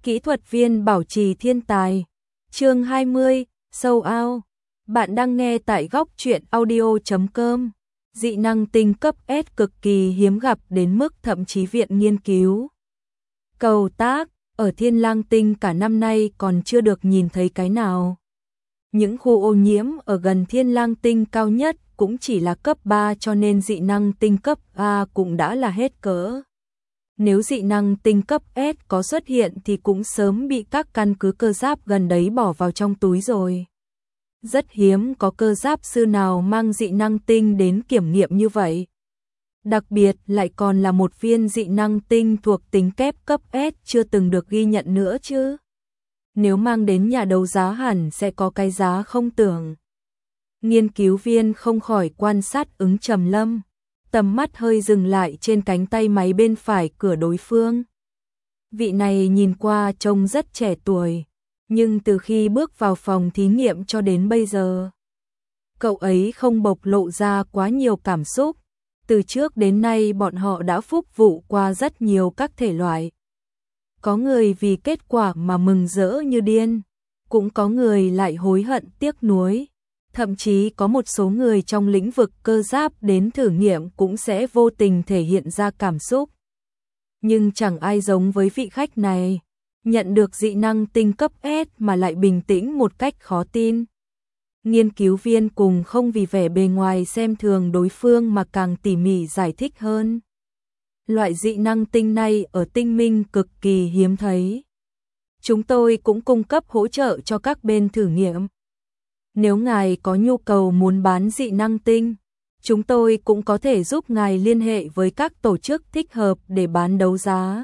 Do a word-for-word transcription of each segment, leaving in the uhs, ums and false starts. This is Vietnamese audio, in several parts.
Kỹ thuật viên bảo trì thiên tài. Chương hai mươi, Sâu ao. Bạn đang nghe tại góc truyện audio chấm com. Dị năng tinh cấp S cực kỳ hiếm gặp đến mức thậm chí viện nghiên cứu cầu tác ở Thiên Lang Tinh cả năm nay còn chưa được nhìn thấy cái nào. Những khu ô nhiễm ở gần Thiên Lang Tinh cao nhất cũng chỉ là cấp ba, cho nên dị năng tinh cấp A cũng đã là hết cỡ. Nếu dị năng tinh cấp S có xuất hiện thì cũng sớm bị các căn cứ cơ giáp gần đấy bỏ vào trong túi rồi. Rất hiếm có cơ giáp sư nào mang dị năng tinh đến kiểm nghiệm như vậy. Đặc biệt lại còn là một viên dị năng tinh thuộc tính kép cấp S chưa từng được ghi nhận nữa chứ. Nếu mang đến nhà đấu giá hẳn sẽ có cái giá không tưởng. Nghiên cứu viên không khỏi quan sát Ứng Trầm Lâm, tầm mắt hơi dừng lại trên cánh tay máy bên phải cửa đối phương. Vị này nhìn qua trông rất trẻ tuổi, nhưng từ khi bước vào phòng thí nghiệm cho đến bây giờ, cậu ấy không bộc lộ ra quá nhiều cảm xúc. Từ trước đến nay bọn họ đã phúc vụ qua rất nhiều các thể loại. Có người vì kết quả mà mừng rỡ như điên, cũng có người lại hối hận tiếc nuối. Thậm chí có một số người trong lĩnh vực cơ giáp đến thử nghiệm cũng sẽ vô tình thể hiện ra cảm xúc. Nhưng chẳng ai giống với vị khách này, nhận được dị năng tinh cấp S mà lại bình tĩnh một cách khó tin. Nghiên cứu viên cùng không vì vẻ bề ngoài xem thường đối phương mà càng tỉ mỉ giải thích hơn. Loại dị năng tinh này ở tinh minh cực kỳ hiếm thấy. Chúng tôi cũng cung cấp hỗ trợ cho các bên thử nghiệm. Nếu ngài có nhu cầu muốn bán dị năng tinh, chúng tôi cũng có thể giúp ngài liên hệ với các tổ chức thích hợp để bán đấu giá.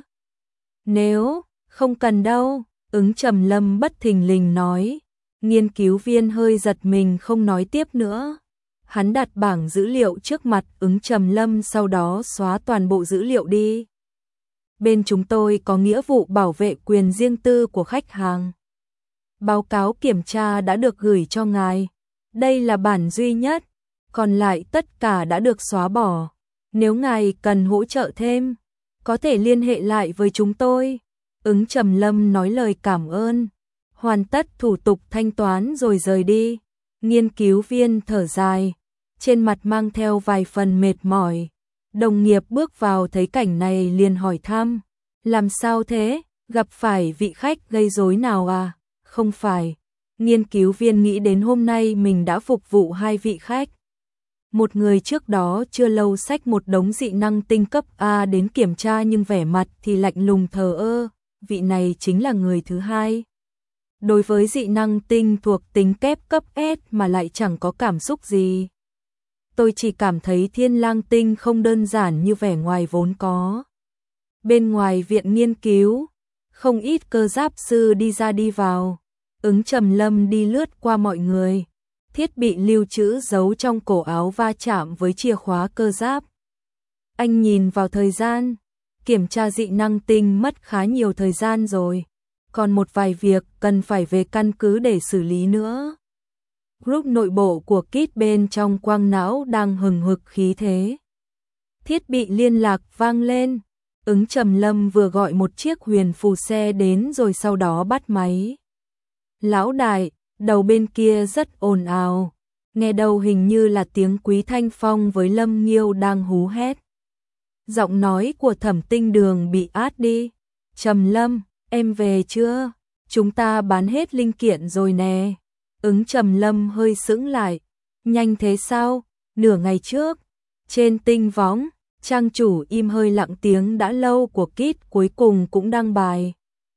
Nếu không cần đâu, Ứng Trầm Lâm bất thình lình nói. Nghiên cứu viên hơi giật mình không nói tiếp nữa. Hắn đặt bảng dữ liệu trước mặt Ứng Trầm Lâm, sau đó xóa toàn bộ dữ liệu đi. Bên chúng tôi có nghĩa vụ bảo vệ quyền riêng tư của khách hàng. Báo cáo kiểm tra đã được gửi cho ngài. Đây là bản duy nhất, còn lại tất cả đã được xóa bỏ. Nếu ngài cần hỗ trợ thêm, có thể liên hệ lại với chúng tôi. Ứng Trầm Lâm nói lời cảm ơn, hoàn tất thủ tục thanh toán rồi rời đi. Nghiên cứu viên thở dài, trên mặt mang theo vài phần mệt mỏi. Đồng nghiệp bước vào thấy cảnh này liền hỏi thăm, làm sao thế, gặp phải vị khách gây rối nào à? Không phải. Nghiên cứu viên nghĩ đến hôm nay mình đã phục vụ hai vị khách. Một người trước đó chưa lâu xách một đống dị năng tinh cấp A đến kiểm tra nhưng vẻ mặt thì lạnh lùng thờ ơ. Vị này chính là người thứ hai. Đối với dị năng tinh thuộc tính kép cấp S mà lại chẳng có cảm xúc gì. Tôi chỉ cảm thấy Thiên Lang Tinh không đơn giản như vẻ ngoài vốn có. Bên ngoài viện nghiên cứu, không ít cơ giáp sư đi ra đi vào. Ứng Trầm Lâm đi lướt qua mọi người. Thiết bị lưu trữ giấu trong cổ áo va chạm với chìa khóa cơ giáp. Anh nhìn vào thời gian, kiểm tra dị năng tinh mất khá nhiều thời gian rồi. Còn một vài việc cần phải về căn cứ để xử lý nữa. Group nội bộ của Kit bên trong quang não đang hừng hực khí thế. Thiết bị liên lạc vang lên. Ứng Trầm Lâm vừa gọi một chiếc huyền phù xe đến rồi sau đó bắt máy. Lão đại, đầu bên kia rất ồn ào. Nghe đầu hình như là tiếng Quý Thanh Phong với Lâm Nghiêu đang hú hét. Giọng nói của Thẩm Tinh Đường bị át đi. Trầm Lâm, em về chưa? Chúng ta bán hết linh kiện rồi nè. Ứng Trầm Lâm hơi sững lại. Nhanh thế sao? Nửa ngày trước, trên Tinh Võng, trang chủ im hơi lặng tiếng đã lâu của Kit cuối cùng cũng đăng bài.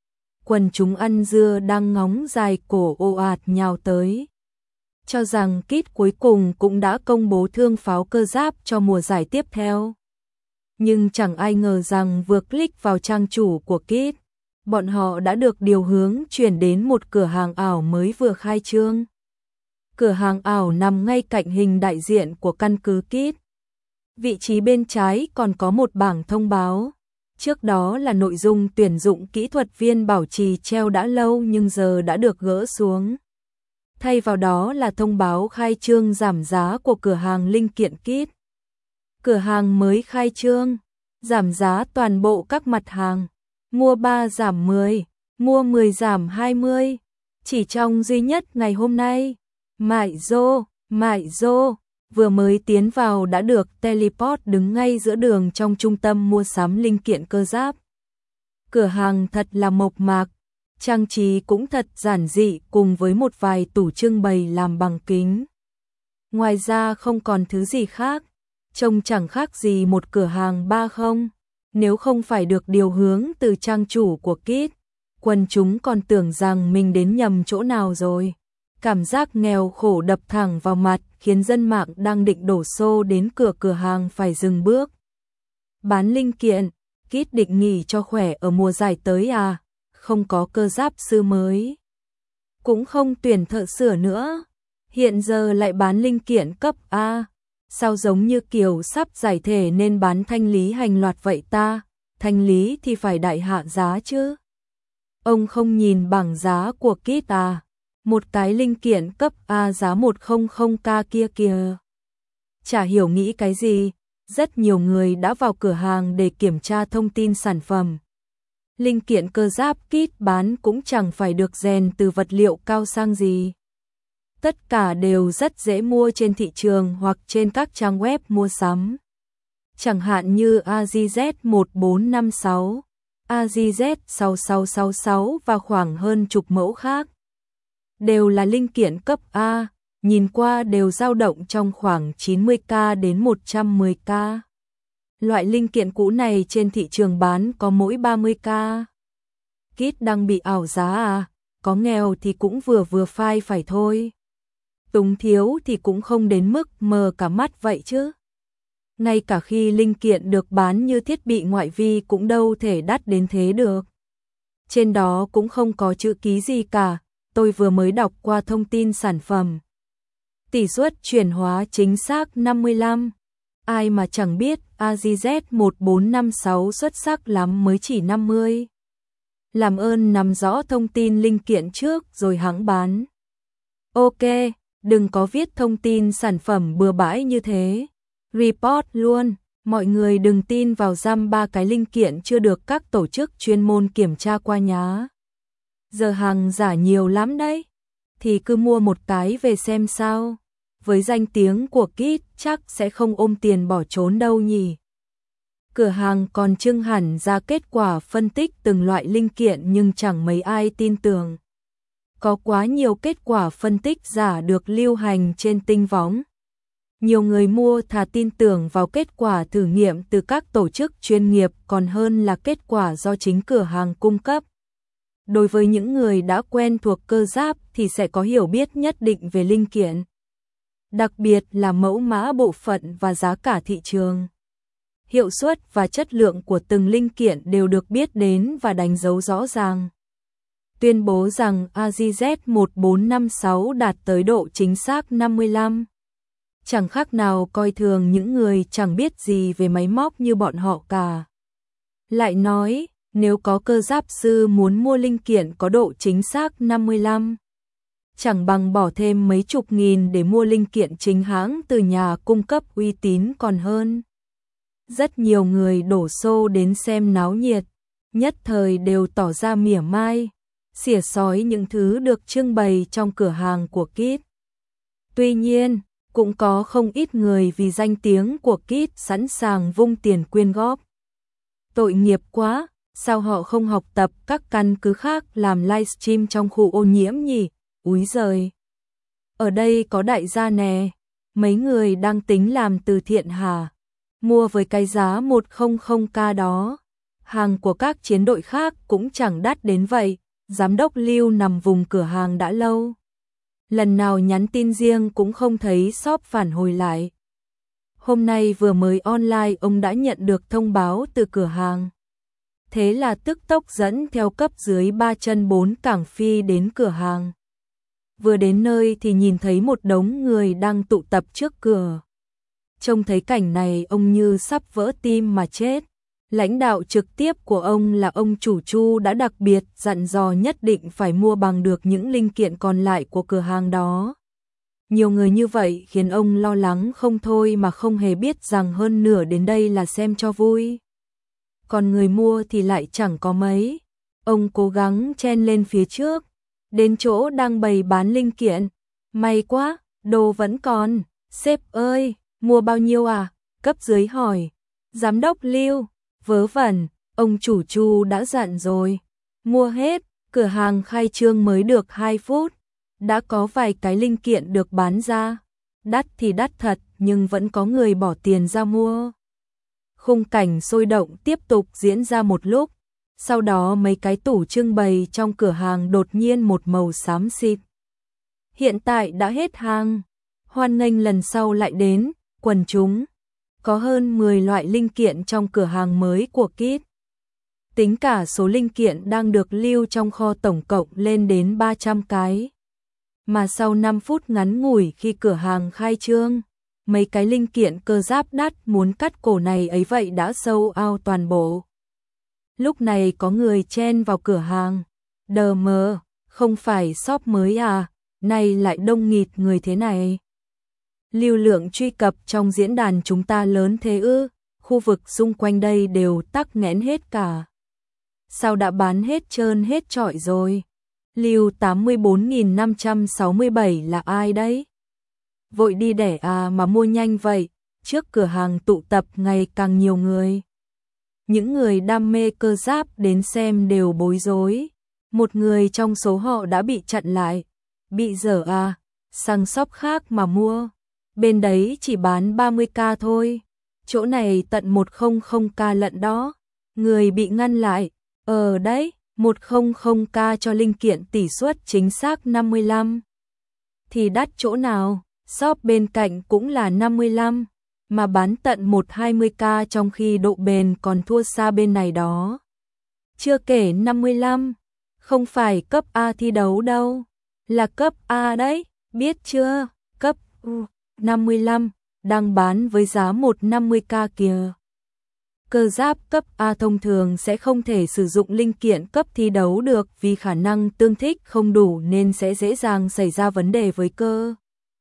Quần chúng ăn dưa đang ngóng dài cổ ồ ạt nhào tới. Cho rằng Kit cuối cùng cũng đã công bố thương pháo cơ giáp cho mùa giải tiếp theo. Nhưng chẳng ai ngờ rằng vừa click vào trang chủ của Kit, bọn họ đã được điều hướng chuyển đến một cửa hàng ảo mới vừa khai trương. Cửa hàng ảo nằm ngay cạnh hình đại diện của căn cứ Kit. Vị trí bên trái còn có một bảng thông báo. Trước đó là nội dung tuyển dụng kỹ thuật viên bảo trì treo đã lâu nhưng giờ đã được gỡ xuống. Thay vào đó là thông báo khai trương giảm giá của cửa hàng linh kiện Kit. Cửa hàng mới khai trương, giảm giá toàn bộ các mặt hàng, mua ba giảm mười, mua mười giảm hai mươi, chỉ trong duy nhất ngày hôm nay. Mại Dô, Mại Dô, vừa mới tiến vào đã được teleport đứng ngay giữa đường trong trung tâm mua sắm linh kiện cơ giáp. Cửa hàng thật là mộc mạc, trang trí cũng thật giản dị cùng với một vài tủ trưng bày làm bằng kính. Ngoài ra không còn thứ gì khác, trông chẳng khác gì một cửa hàng ba không. Nếu không phải được điều hướng từ trang chủ của Kit, quần chúng còn tưởng rằng mình đến nhầm chỗ nào rồi. Cảm giác nghèo khổ đập thẳng vào mặt khiến dân mạng đang định đổ xô đến cửa cửa hàng phải dừng bước. Bán linh kiện, Kit định nghỉ cho khỏe ở mùa giải tới à, không có cơ giáp sư mới. Cũng không tuyển thợ sửa nữa, hiện giờ lại bán linh kiện cấp A. Sao giống như kiểu sắp giải thể nên bán thanh lý hành loạt vậy ta, thanh lý thì phải đại hạ giá chứ. Ông không nhìn bảng giá của Kit à, một cái linh kiện cấp A giá một trăm k kia kìa. Chả hiểu nghĩ cái gì, rất nhiều người đã vào cửa hàng để kiểm tra thông tin sản phẩm. Linh kiện cơ giáp Kit bán cũng chẳng phải được rèn từ vật liệu cao sang gì. Tất cả đều rất dễ mua trên thị trường hoặc trên các trang web mua sắm. Chẳng hạn như a giê Z một bốn năm sáu, a giê Z sáu sáu sáu sáu và khoảng hơn chục mẫu khác. Đều là linh kiện cấp A, nhìn qua đều dao động trong khoảng chín mươi k đến một trăm mười k. Loại linh kiện cũ này trên thị trường bán có mỗi ba mươi k. Kit đang bị ảo giá à, có nghèo thì cũng vừa vừa phai phải thôi. Túng thiếu thì cũng không đến mức mờ cả mắt vậy chứ. Ngay cả khi linh kiện được bán như thiết bị ngoại vi cũng đâu thể đắt đến thế được. Trên đó cũng không có chữ ký gì cả, tôi vừa mới đọc qua thông tin sản phẩm. Tỷ suất chuyển hóa chính xác năm mươi lăm. Ai mà chẳng biết a giê Z một bốn năm sáu xuất sắc lắm mới chỉ năm mươi. Làm ơn nắm rõ thông tin linh kiện trước rồi hãng bán. Ok, đừng có viết thông tin sản phẩm bừa bãi như thế. Report luôn, mọi người đừng tin vào dăm ba cái linh kiện chưa được các tổ chức chuyên môn kiểm tra qua nhá. Giờ hàng giả nhiều lắm đấy, thì cứ mua một cái về xem sao. Với danh tiếng của Kit chắc sẽ không ôm tiền bỏ trốn đâu nhỉ. Cửa hàng còn trưng hẳn ra kết quả phân tích từng loại linh kiện nhưng chẳng mấy ai tin tưởng. Có quá nhiều kết quả phân tích giả được lưu hành trên tinh võng. Nhiều người mua thà tin tưởng vào kết quả thử nghiệm từ các tổ chức chuyên nghiệp còn hơn là kết quả do chính cửa hàng cung cấp. Đối với những người đã quen thuộc cơ giáp thì sẽ có hiểu biết nhất định về linh kiện, đặc biệt là mẫu mã bộ phận và giá cả thị trường. Hiệu suất và chất lượng của từng linh kiện đều được biết đến và đánh dấu rõ ràng. Tuyên bố rằng a giê Z một bốn năm sáu đạt tới độ chính xác năm mươi lăm. Chẳng khác nào coi thường những người chẳng biết gì về máy móc như bọn họ cả. Lại nói, nếu có cơ giáp sư muốn mua linh kiện có độ chính xác năm mươi lăm, chẳng bằng bỏ thêm mấy chục nghìn để mua linh kiện chính hãng từ nhà cung cấp uy tín còn hơn. Rất nhiều người đổ xô đến xem náo nhiệt, nhất thời đều tỏ ra mỉa mai, xỉa xói những thứ được trưng bày trong cửa hàng của Kit. Tuy nhiên, cũng có không ít người vì danh tiếng của Kit sẵn sàng vung tiền quyên góp. Tội nghiệp quá, sao họ không học tập các căn cứ khác làm livestream trong khu ô nhiễm nhỉ? Úi giời! Ở đây có đại gia nè, mấy người đang tính làm từ thiện hả? Mua với cái giá một trăm k đó. Hàng của các chiến đội khác cũng chẳng đắt đến vậy. Giám đốc Lưu nằm vùng cửa hàng đã lâu. Lần nào nhắn tin riêng cũng không thấy shop phản hồi lại. Hôm nay vừa mới online ông đã nhận được thông báo từ cửa hàng. Thế là tức tốc dẫn theo cấp dưới ba chân bốn cẳng phi đến cửa hàng. Vừa đến nơi thì nhìn thấy một đống người đang tụ tập trước cửa. Trông thấy cảnh này ông như sắp vỡ tim mà chết. Lãnh đạo trực tiếp của ông là ông chủ Chu đã đặc biệt dặn dò nhất định phải mua bằng được những linh kiện còn lại của cửa hàng đó. Nhiều người như vậy khiến ông lo lắng không thôi mà không hề biết rằng hơn nửa đến đây là xem cho vui. Còn người mua thì lại chẳng có mấy. Ông cố gắng chen lên phía trước, đến chỗ đang bày bán linh kiện. May quá, đồ vẫn còn. Sếp ơi, mua bao nhiêu à? Cấp dưới hỏi. Giám đốc Lưu, vớ vẩn, ông chủ Chu đã dặn rồi. Mua hết, cửa hàng khai trương mới được hai phút. Đã có vài cái linh kiện được bán ra. Đắt thì đắt thật, nhưng vẫn có người bỏ tiền ra mua. Khung cảnh sôi động tiếp tục diễn ra một lúc. Sau đó mấy cái tủ trưng bày trong cửa hàng đột nhiên một màu xám xịt. Hiện tại đã hết hàng. Hoan nghênh lần sau lại đến, quần chúng. Có hơn mười loại linh kiện trong cửa hàng mới của Kit. Tính cả số linh kiện đang được lưu trong kho tổng cộng lên đến ba trăm cái. Mà sau năm phút ngắn ngủi khi cửa hàng khai trương, mấy cái linh kiện cơ giáp đắt muốn cắt cổ này ấy vậy đã sold out toàn bộ. Lúc này có người chen vào cửa hàng. Đờ mờ, không phải shop mới à, nay lại đông nghịt người thế này. Lưu lượng truy cập trong diễn đàn chúng ta lớn thế ư, khu vực xung quanh đây đều tắc nghẽn hết cả. Sao đã bán hết trơn hết trọi rồi? Lưu tám mươi bốn nghìn năm trăm sáu mươi bảy là ai đấy? Vội đi đẻ à mà mua nhanh vậy, trước cửa hàng tụ tập ngày càng nhiều người. Những người đam mê cơ giáp đến xem đều bối rối. Một người trong số họ đã bị chặn lại. Bị dở à, sang shop khác mà mua. Bên đấy chỉ bán ba mươi k thôi. Chỗ này tận một trăm k lận đó. Người bị ngăn lại. Ờ đấy, một trăm k cho linh kiện tỷ suất chính xác năm mươi lăm. Thì đắt chỗ nào, shop bên cạnh cũng là năm mươi lăm. Mà bán tận một trăm hai mươi k trong khi độ bền còn thua xa bên này đó. Chưa kể năm mươi lăm, không phải cấp A thi đấu đâu, là cấp A đấy, biết chưa, cấp U, năm mươi lăm, đang bán với giá một trăm năm mươi k kìa. Cơ giáp cấp A thông thường sẽ không thể sử dụng linh kiện cấp thi đấu được vì khả năng tương thích không đủ nên sẽ dễ dàng xảy ra vấn đề với cơ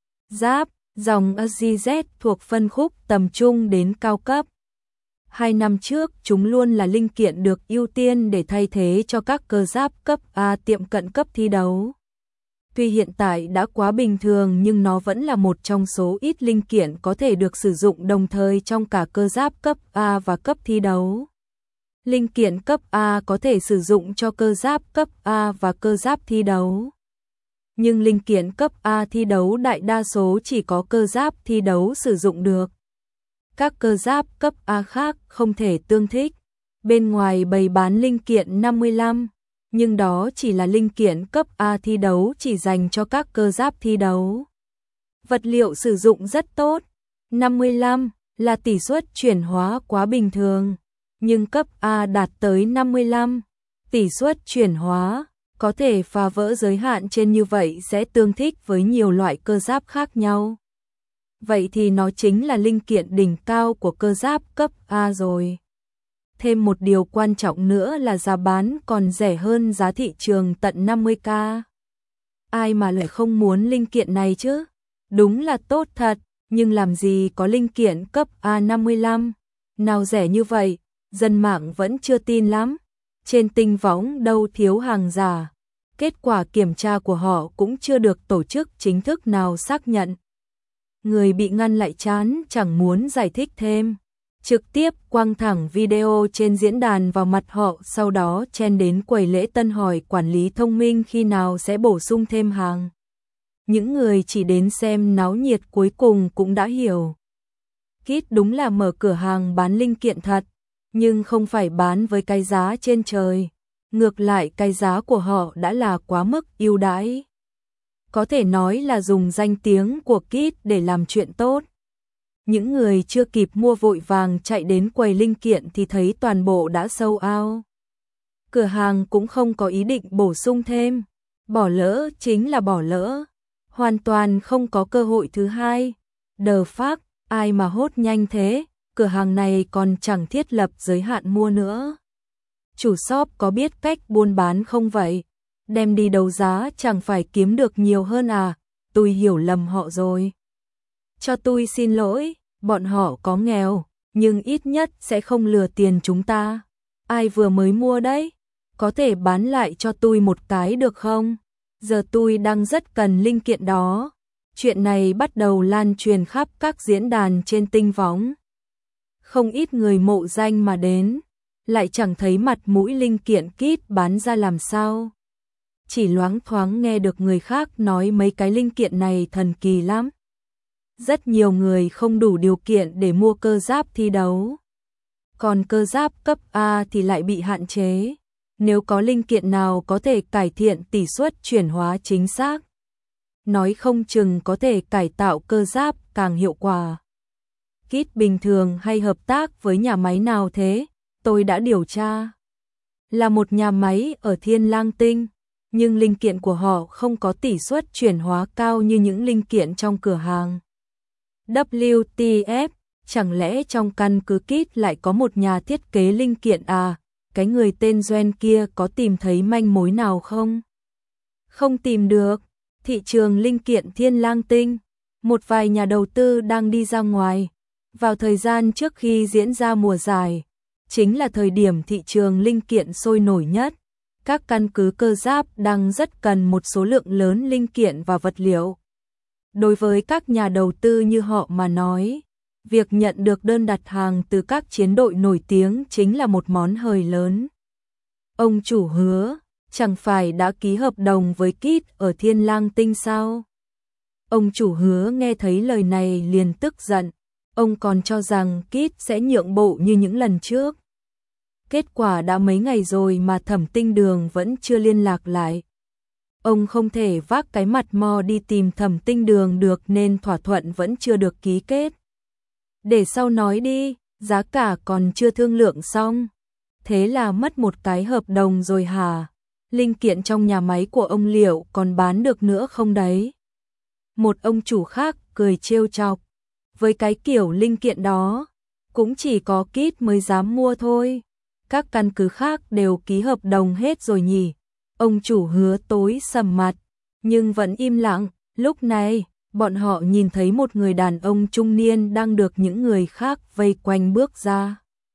giáp. Dòng a giê dét thuộc phân khúc tầm trung đến cao cấp. Hai năm trước, chúng luôn là linh kiện được ưu tiên để thay thế cho các cơ giáp cấp A tiệm cận cấp thi đấu. Tuy hiện tại đã quá bình thường nhưng nó vẫn là một trong số ít linh kiện có thể được sử dụng đồng thời trong cả cơ giáp cấp A và cấp thi đấu. Linh kiện cấp A có thể sử dụng cho cơ giáp cấp A và cơ giáp thi đấu. Nhưng linh kiện cấp A thi đấu đại đa số chỉ có cơ giáp thi đấu sử dụng được. Các cơ giáp cấp A khác không thể tương thích. Bên ngoài bày bán linh kiện năm mươi lăm, nhưng đó chỉ là linh kiện cấp A thi đấu chỉ dành cho các cơ giáp thi đấu. Vật liệu sử dụng rất tốt. năm mươi lăm là tỷ suất chuyển hóa quá bình thường, nhưng cấp A đạt tới năm mươi lăm, tỷ suất chuyển hóa có thể phá vỡ giới hạn trên như vậy sẽ tương thích với nhiều loại cơ giáp khác nhau. Vậy thì nó chính là linh kiện đỉnh cao của cơ giáp cấp A rồi. Thêm một điều quan trọng nữa là giá bán còn rẻ hơn giá thị trường tận năm mươi k. Ai mà lại không muốn linh kiện này chứ? Đúng là tốt thật, nhưng làm gì có linh kiện cấp A năm mươi lăm, nào rẻ như vậy, dân mạng vẫn chưa tin lắm. Trên tinh võng đâu thiếu hàng giả. Kết quả kiểm tra của họ cũng chưa được tổ chức chính thức nào xác nhận. Người bị ngăn lại chán chẳng muốn giải thích thêm. Trực tiếp quăng thẳng video trên diễn đàn vào mặt họ, sau đó chen đến quầy lễ tân hỏi quản lý thông minh khi nào sẽ bổ sung thêm hàng. Những người chỉ đến xem náo nhiệt cuối cùng cũng đã hiểu. Kit đúng là mở cửa hàng bán linh kiện thật, nhưng không phải bán với cái giá trên trời. Ngược lại cái giá của họ đã là quá mức ưu đãi. Có thể nói là dùng danh tiếng của Kit để làm chuyện tốt. Những người chưa kịp mua vội vàng chạy đến quầy linh kiện thì thấy toàn bộ đã sold out. Cửa hàng cũng không có ý định bổ sung thêm. Bỏ lỡ chính là bỏ lỡ. Hoàn toàn không có cơ hội thứ hai. The fuck, ai mà hốt nhanh thế, cửa hàng này còn chẳng thiết lập giới hạn mua nữa. Chủ shop có biết cách buôn bán không vậy? Đem đi đấu giá chẳng phải kiếm được nhiều hơn à? Tôi hiểu lầm họ rồi. Cho tôi xin lỗi, bọn họ có nghèo, nhưng ít nhất sẽ không lừa tiền chúng ta. Ai vừa mới mua đấy? có thể bán lại cho tôi một cái được không? Giờ tôi đang rất cần linh kiện đó. Chuyện này bắt đầu lan truyền khắp các diễn đàn trên tinh võng. Không ít người mộ danh mà đến, lại chẳng thấy mặt mũi linh kiện kit bán ra làm sao. Chỉ loáng thoáng nghe được người khác nói mấy cái linh kiện này thần kỳ lắm. Rất nhiều người không đủ điều kiện để mua cơ giáp thi đấu. Còn cơ giáp cấp A thì lại bị hạn chế. Nếu có linh kiện nào có thể cải thiện tỷ suất chuyển hóa chính xác, nói không chừng có thể cải tạo cơ giáp càng hiệu quả. Kit bình thường hay hợp tác với nhà máy nào thế? Tôi đã điều tra. Là một nhà máy ở Thiên Lang Tinh, nhưng linh kiện của họ không có tỷ suất chuyển hóa cao như những linh kiện trong cửa hàng. W T F, chẳng lẽ trong căn cứ kit lại có một nhà thiết kế linh kiện à? Cái người tên Doan kia có tìm thấy manh mối nào không? Không tìm được. Thị trường linh kiện Thiên Lang Tinh, một vài nhà đầu tư đang đi ra ngoài. Vào thời gian trước khi diễn ra mùa giải, chính là thời điểm thị trường linh kiện sôi nổi nhất. Các căn cứ cơ giáp đang rất cần một số lượng lớn linh kiện và vật liệu. Đối với các nhà đầu tư như họ mà nói, việc nhận được đơn đặt hàng từ các chiến đội nổi tiếng chính là một món hời lớn. Ông chủ Hứa, chẳng phải đã ký hợp đồng với kit ở Thiên Lang Tinh sao? Ông chủ Hứa nghe thấy lời này liền tức giận. Ông còn cho rằng kit sẽ nhượng bộ như những lần trước. Kết quả đã mấy ngày rồi mà Thẩm Tinh Đường vẫn chưa liên lạc lại. Ông không thể vác cái mặt mò đi tìm Thẩm Tinh Đường được nên thỏa thuận vẫn chưa được ký kết. Để sau nói đi, giá cả còn chưa thương lượng xong. Thế là mất một cái hợp đồng rồi hả? Linh kiện trong nhà máy của ông liệu còn bán được nữa không đấy? Một ông chủ khác cười trêu chọc. Với cái kiểu linh kiện đó, cũng chỉ có kit mới dám mua thôi. Các căn cứ khác đều ký hợp đồng hết rồi nhỉ? Ông chủ Hứa tối sầm mặt, nhưng vẫn im lặng. Lúc này, bọn họ nhìn thấy một người đàn ông trung niên đang được những người khác vây quanh bước ra.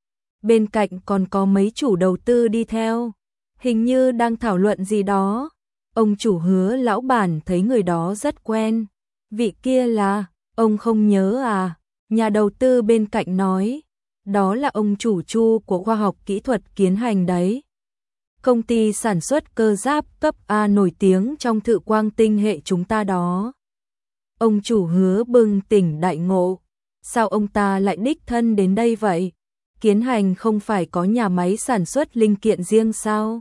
Bên cạnh còn có mấy chủ đầu tư đi theo, hình như đang thảo luận gì đó. Ông chủ Hứa lão bản thấy người đó rất quen. Vị kia là, ông không nhớ à? Nhà đầu tư bên cạnh nói, đó là ông chủ Chu của khoa học kỹ thuật Kiến Hành đấy. Công ty sản xuất cơ giáp cấp A nổi tiếng trong Thự Quang Tinh hệ chúng ta đó. Ông chủ Hứa bừng tỉnh đại ngộ. Sao ông ta lại đích thân đến đây vậy? Kiến Hành không phải có nhà máy sản xuất linh kiện riêng sao?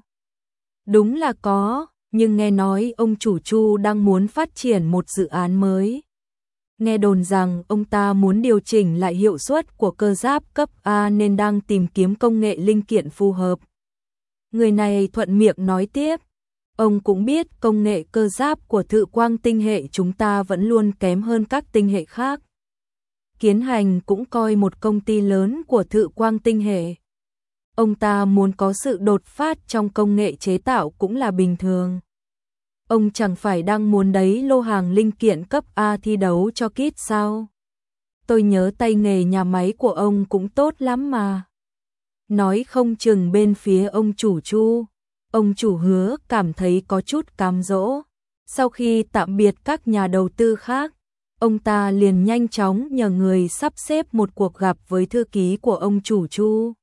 Đúng là có, nhưng nghe nói ông chủ Chu đang muốn phát triển một dự án mới. Nghe đồn rằng ông ta muốn điều chỉnh lại hiệu suất của cơ giáp cấp A nên đang tìm kiếm công nghệ linh kiện phù hợp. Người này thuận miệng nói tiếp, ông cũng biết công nghệ cơ giáp của Thự Quang Tinh hệ chúng ta vẫn luôn kém hơn các tinh hệ khác. Kiến Hành cũng coi một công ty lớn của Thự Quang Tinh hệ. Ông ta muốn có sự đột phát trong công nghệ chế tạo cũng là bình thường. Ông chẳng phải đang muốn đấy lô hàng linh kiện cấp A thi đấu cho kit sao? Tôi nhớ tay nghề nhà máy của ông cũng tốt lắm mà. Nói không chừng bên phía ông chủ Chu, ông chủ Hứa cảm thấy có chút cám dỗ. Sau khi tạm biệt các nhà đầu tư khác, ông ta liền nhanh chóng nhờ người sắp xếp một cuộc gặp với thư ký của ông chủ Chu.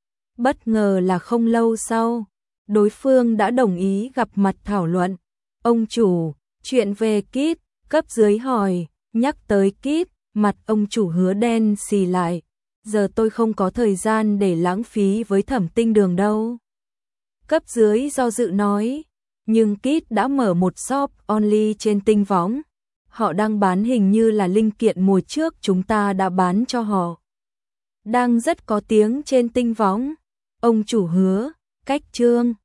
Bất ngờ là không lâu sau, đối phương đã đồng ý gặp mặt thảo luận. Ông chủ, chuyện về kit, cấp dưới hỏi, nhắc tới kit, mặt ông chủ Hứa đen xì lại. Giờ tôi không có thời gian để lãng phí với Thẩm Tinh Đường đâu. Cấp dưới do dự nói, nhưng kit đã mở một shop only trên tinh võng. Họ đang bán hình như là linh kiện mùa trước chúng ta đã bán cho họ. Đang rất có tiếng trên tinh võng. Ông chủ Hứa, cách trương.